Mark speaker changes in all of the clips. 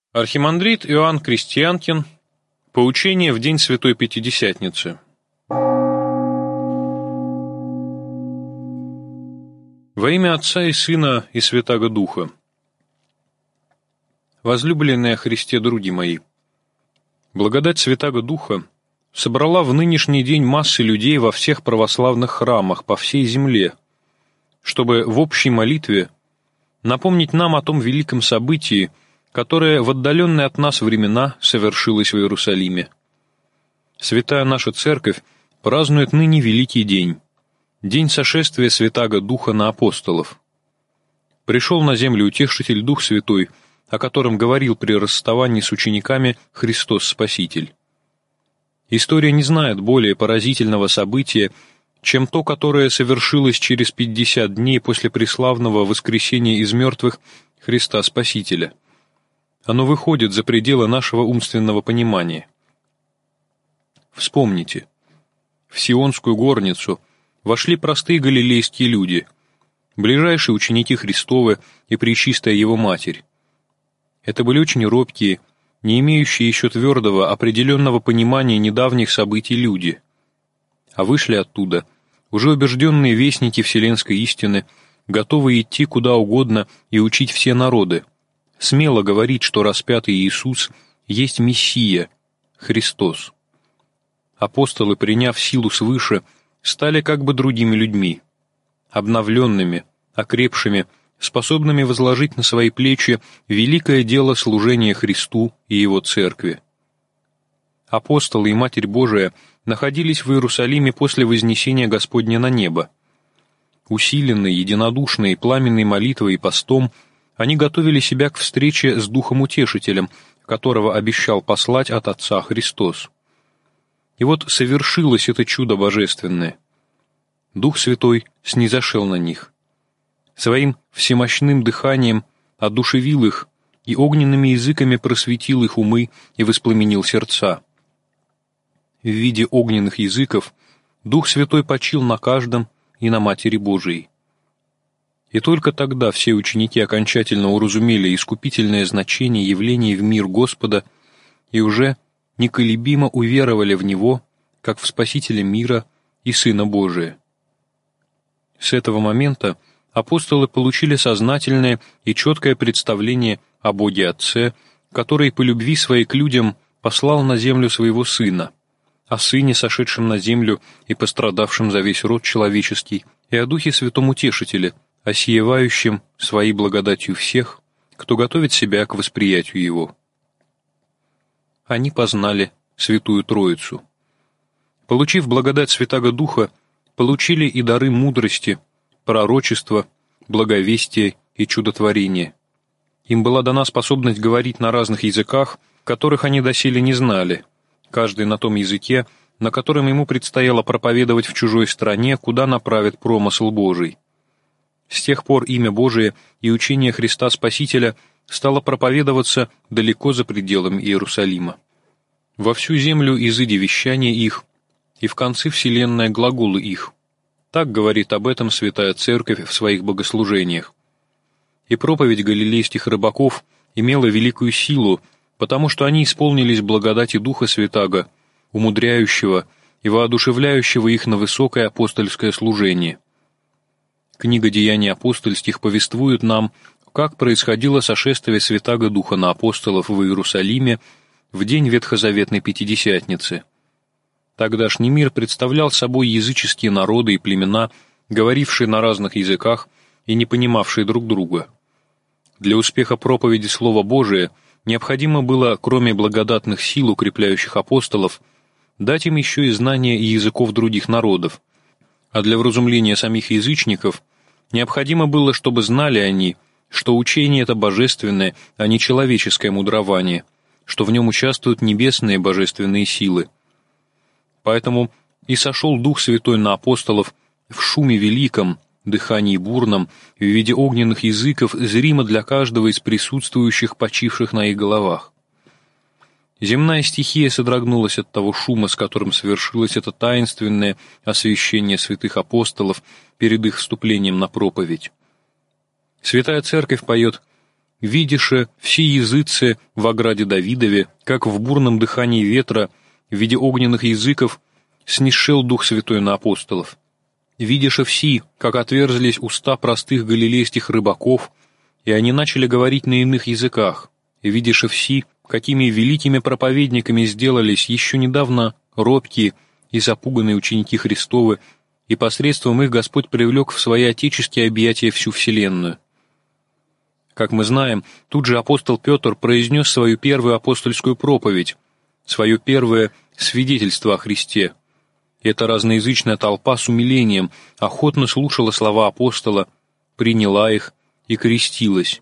Speaker 1: Архимандрит Иоанн Крестьянкин. Поучение в день Святой Пятидесятницы. Во имя Отца и Сына и Святаго Духа. Возлюбленные Христе други мои, благодать Святаго Духа собрала в нынешний день массы людей во всех православных храмах по всей земле, чтобы в общей молитве напомнить нам о том великом событии, которое в отдаленные от нас времена совершилось в Иерусалиме. Святая наша Церковь празднует ныне великий день, день сошествия Святаго Духа на апостолов. Пришел на землю Утешитель Дух Святой, о котором говорил при расставании с учениками Христос Спаситель. История не знает более поразительного события, чем то, которое совершилось через 50 дней после преславного воскресения из мертвых Христа Спасителя. Оно выходит за пределы нашего умственного понимания. Вспомните, в Сионскую горницу вошли простые галилейские люди, ближайшие ученики Христовы и Пречистая Его Матерь. Это были очень робкие, не имеющие еще твердого, определенного понимания недавних событий люди, а вышли оттуда уже убежденные вестники вселенской истины, готовые идти куда угодно и учить все народы, смело говорить, что распятый Иисус есть Мессия, Христос. Апостолы, приняв силу свыше, стали как бы другими людьми, обновленными, окрепшими, способными возложить на свои плечи великое дело служения Христу и Его Церкви. Апостолы и Матерь Божия находились в Иерусалиме после вознесения Господня на небо. Усиленные, единодушные, пламенной молитвой и постом, они готовили себя к встрече с Духом Утешителем, которого обещал послать от Отца Христос. И вот совершилось это чудо божественное. Дух Святой снизошел на них. Своим всемощным дыханием одушевил их и огненными языками просветил их умы и воспламенил сердца. В виде огненных языков Дух Святой почил на каждом и на Матери Божией. И только тогда все ученики окончательно уразумели искупительное значение явления в мир Господа и уже неколебимо уверовали в Него, как в Спасителя мира и Сына Божия. С этого момента апостолы получили сознательное и четкое представление о Боге Отце, который по любви своей к людям послал на землю своего Сына, о Сыне, сошедшем на землю и пострадавшем за весь род человеческий, и о Духе Святом Утешителе, осиевающем своей благодатью всех, кто готовит себя к восприятию Его. Они познали Святую Троицу. Получив благодать Святаго Духа, получили и дары мудрости, пророчества, благовестия и чудотворения. Им была дана способность говорить на разных языках, которых они доселе не знали, каждый на том языке, на котором ему предстояло проповедовать в чужой стране, куда направит промысл Божий. С тех пор имя Божие и учение Христа Спасителя стало проповедоваться далеко за пределами Иерусалима. Во всю землю изыди вещание их, и в конце вселенная глаголы их. Так говорит об этом Святая Церковь в своих богослужениях. И проповедь галилейских рыбаков имела великую силу, потому что они исполнились благодати Духа Святаго, умудряющего и воодушевляющего их на высокое апостольское служение. Книга Деяний апостольских повествует нам, как происходило сошествие Святаго Духа на апостолов в Иерусалиме в день Ветхозаветной Пятидесятницы. Тогдашний мир представлял собой языческие народы и племена, говорившие на разных языках и не понимавшие друг друга. Для успеха проповеди Слова Божия необходимо было, кроме благодатных сил, укрепляющих апостолов, дать им еще и знания языков других народов, а для вразумления самих язычников необходимо было, чтобы знали они, что учение это божественное, а не человеческое мудрование, что в нем участвуют небесные божественные силы. Поэтому и сошел Дух Святой на апостолов в шуме великом, дыхании бурном, в виде огненных языков, зримо для каждого из присутствующих, почивших на их головах. Земная стихия содрогнулась от того шума, с которым совершилось это таинственное освящение святых апостолов перед их вступлением на проповедь. Святая Церковь поет видише все языцы в ограде Давидове, как в бурном дыхании ветра, в виде огненных языков, снишел Дух Святой на апостолов. Видише все, как отверзлись уста простых галилейских рыбаков, и они начали говорить на иных языках, и видише все, какими великими проповедниками сделались еще недавно робкие и запуганные ученики Христовы, и посредством их Господь привлек в свои отеческие объятия всю вселенную. Как мы знаем, тут же апостол Петр произнес свою первую апостольскую проповедь, свое первое свидетельство о Христе. Эта разноязычная толпа с умилением охотно слушала слова апостола, приняла их и крестилась.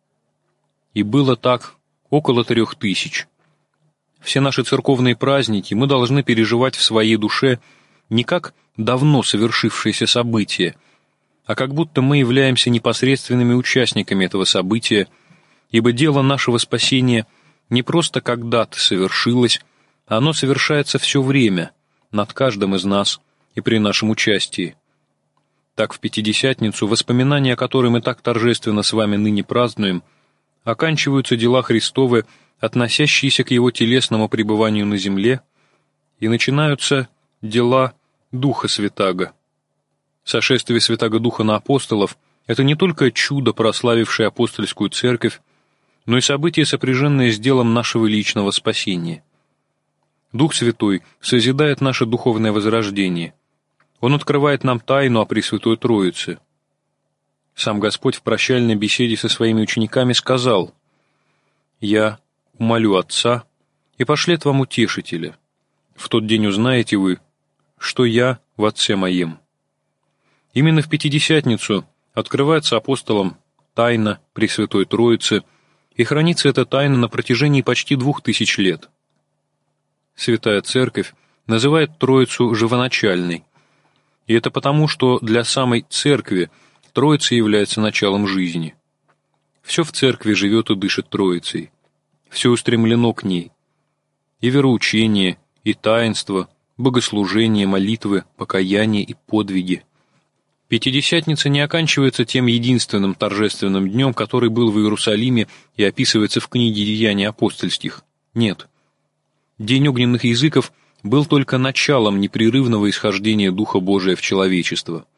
Speaker 1: И было так около 3000. Все наши церковные праздники мы должны переживать в своей душе не как давно совершившееся событие, а как будто мы являемся непосредственными участниками этого события, ибо дело нашего спасения не просто когда-то совершилось, а оно совершается все время, над каждым из нас и при нашем участии. Так в Пятидесятницу, воспоминания о которой мы так торжественно с вами ныне празднуем, оканчиваются дела Христовы, относящиеся к Его телесному пребыванию на земле, и начинаются дела Духа Святаго. Сошествие Святаго Духа на апостолов — это не только чудо, прославившее апостольскую церковь, но и событие, сопряженное с делом нашего личного спасения. Дух Святой созидает наше духовное возрождение. Он открывает нам тайну о Пресвятой Троице. Сам Господь в прощальной беседе со своими учениками сказал: «Я умолю Отца, и пошлет вам Утешителя. В тот день узнаете вы, что я в Отце Моем». Именно в Пятидесятницу открывается апостолам тайна Пресвятой Троицы, и хранится эта тайна на протяжении почти 2000 лет. Святая Церковь называет Троицу живоначальной, и это потому, что для самой Церкви Троица является началом жизни. Все в Церкви живет и дышит Троицей, все устремлено к ней. И вероучение, и таинство, богослужение, молитвы, покаяние и подвиги. Пятидесятница не оканчивается тем единственным торжественным днем, который был в Иерусалиме и описывается в книге «Деяний апостольских». Нет. День огненных языков был только началом непрерывного исхождения Духа Божия в человечество.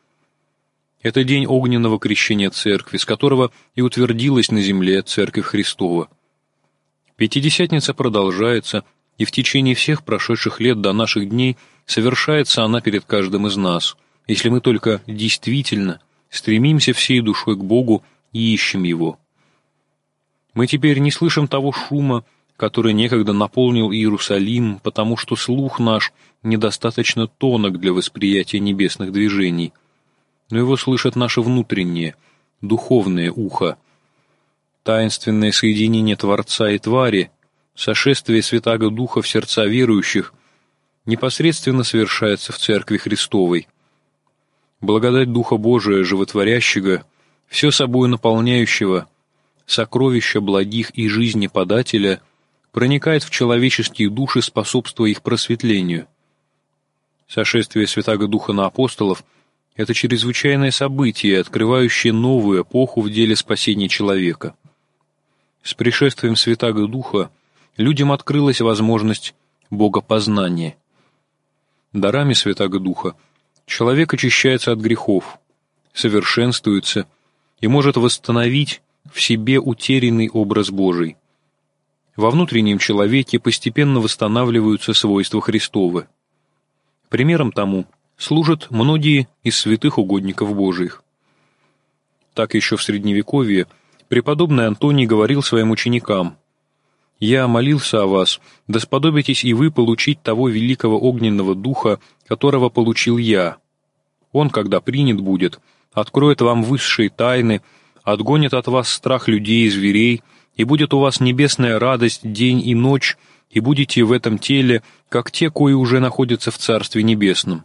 Speaker 1: Это день огненного крещения Церкви, с которого и утвердилась на земле Церковь Христова. Пятидесятница продолжается, и в течение всех прошедших лет до наших дней совершается она перед каждым из нас, если мы только действительно стремимся всей душой к Богу и ищем Его. Мы теперь не слышим того шума, который некогда наполнил Иерусалим, потому что слух наш недостаточно тонок для восприятия небесных движений, но его слышит наше внутреннее, духовное ухо. Таинственное соединение Творца и твари, сошествие Святаго Духа в сердца верующих непосредственно совершается в Церкви Христовой. Благодать Духа Божия, животворящего, все собой наполняющего, сокровища благих и жизни подателя, проникает в человеческие души, способствуя их просветлению. Сошествие Святаго Духа на апостолов — это чрезвычайное событие, открывающее новую эпоху в деле спасения человека. С пришествием Святаго Духа людям открылась возможность богопознания. Дарами Святаго Духа человек очищается от грехов, совершенствуется и может восстановить в себе утерянный образ Божий. Во внутреннем человеке постепенно восстанавливаются свойства Христовы. Примером тому служат многие из святых угодников Божиих. Так еще в Средневековье преподобный Антоний говорил своим ученикам: «Я молился о вас, да сподобитесь и вы получить того великого огненного духа, которого получил я. Он, когда принят будет, откроет вам высшие тайны, отгонит от вас страх людей и зверей, и будет у вас небесная радость день и ночь, и будете в этом теле, как те, кои уже находятся в Царстве Небесном».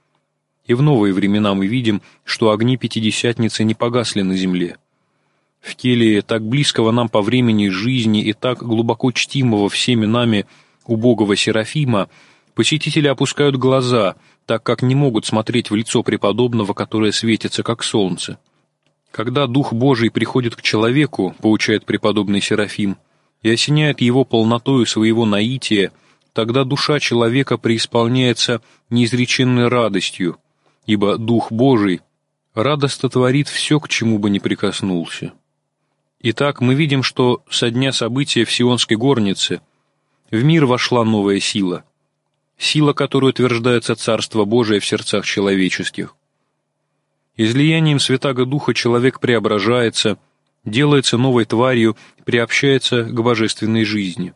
Speaker 1: И в новые времена мы видим, что огни Пятидесятницы не погасли на земле. В келее так близкого нам по времени жизни и так глубоко чтимого всеми нами убогого Серафима посетители опускают глаза, так как не могут смотреть в лицо преподобного, которое светится, как солнце. Когда Дух Божий приходит к человеку, поучает преподобный Серафим, и осеняет его полнотою своего наития, тогда душа человека преисполняется неизреченной радостью, ибо Дух Божий радостно творит все, к чему бы ни прикоснулся. Итак, мы видим, что со дня события в Сионской горнице в мир вошла новая сила, сила, которой утверждается Царство Божие в сердцах человеческих. Излиянием Святаго Духа человек преображается, делается новой тварью, приобщается к божественной жизни.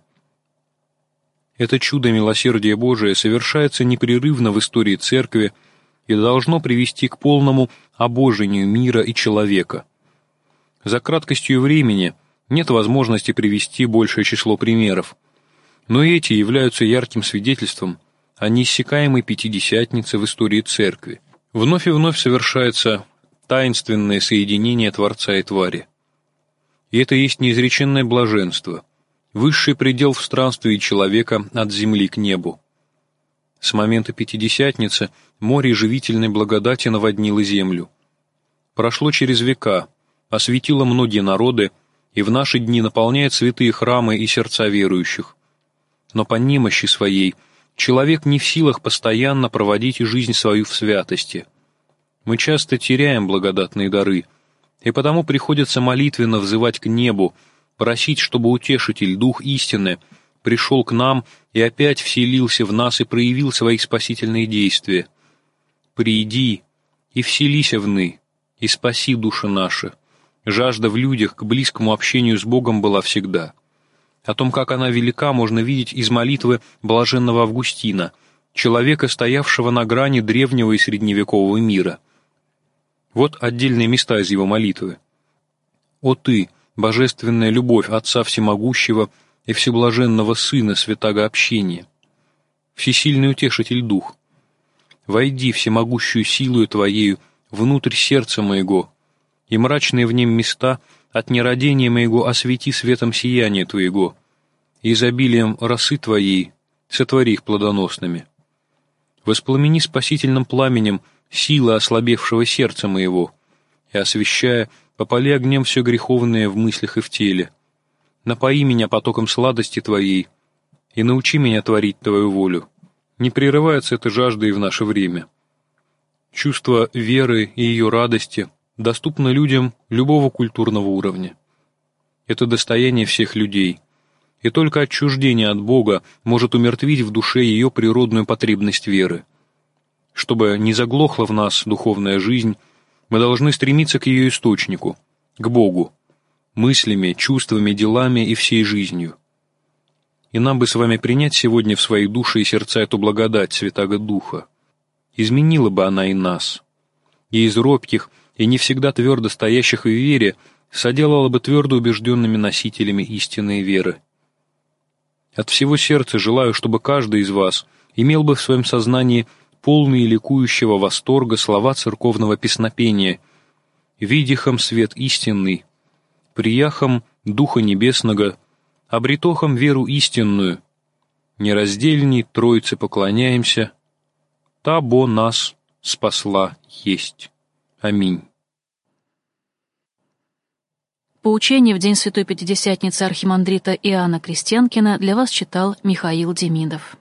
Speaker 1: Это чудо милосердия Божия совершается непрерывно в истории Церкви и должно привести к полному обожению мира и человека. За краткостью времени нет возможности привести большее число примеров, но эти являются ярким свидетельством о неиссякаемой Пятидесятнице в истории Церкви. Вновь и вновь совершается таинственное соединение Творца и твари. И это есть неизреченное блаженство, высший предел в странстве человека от земли к небу. С момента Пятидесятницы море живительной благодати наводнило землю. Прошло через века, осветило многие народы и в наши дни наполняет святые храмы и сердца верующих. Но по немощи своей человек не в силах постоянно проводить жизнь свою в святости. Мы часто теряем благодатные дары, и потому приходится молитвенно взывать к небу, просить, чтобы Утешитель, Дух истины, пришел к нам и опять вселился в нас и проявил свои спасительные действия. «Приди и вселися вны, и спаси души наши». Жажда в людях к близкому общению с Богом была всегда. О том, как она велика, можно видеть из молитвы блаженного Августина, человека, стоявшего на грани древнего и средневекового мира. Вот отдельные места из его молитвы. «О Ты, божественная любовь Отца Всемогущего и Всеблаженного Сына Святаго Общения, всесильный Утешитель Дух, войди всемогущую силою Твоею внутрь сердца моего, и мрачные в нем места от нерадения моего освети светом сияния Твоего, и изобилием росы Твоей сотвори их плодоносными. Воспламени спасительным пламенем силы ослабевшего сердца моего, и, освещая, попали огнем все греховное в мыслях и в теле. Напои меня потоком сладости Твоей, и научи меня творить Твою волю». Не прерывается эта жажда и в наше время. Чувство веры и ее радости доступно людям любого культурного уровня. Это достояние всех людей, и только отчуждение от Бога может умертвить в душе ее природную потребность веры. Чтобы не заглохла в нас духовная жизнь, мы должны стремиться к ее источнику, к Богу, мыслями, чувствами, делами и всей жизнью. И нам бы с вами принять сегодня в свои души и сердца эту благодать Святаго Духа. Изменила бы она и нас, и из робких, и не всегда твердо стоящих в вере соделала бы твердо убежденными носителями истинной веры. От всего сердца желаю, чтобы каждый из вас имел бы в своем сознании полные ликующего восторга слова церковного песнопения «Видихом свет истинный, прияхом Духа Небесного, обретохом веру истинную, нераздельней Троице поклоняемся, та бо нас спасла есть. Аминь».
Speaker 2: Поучение в день Святой Пятидесятницы архимандрита Иоанна Крестьянкина для вас читал Михаил Демидов.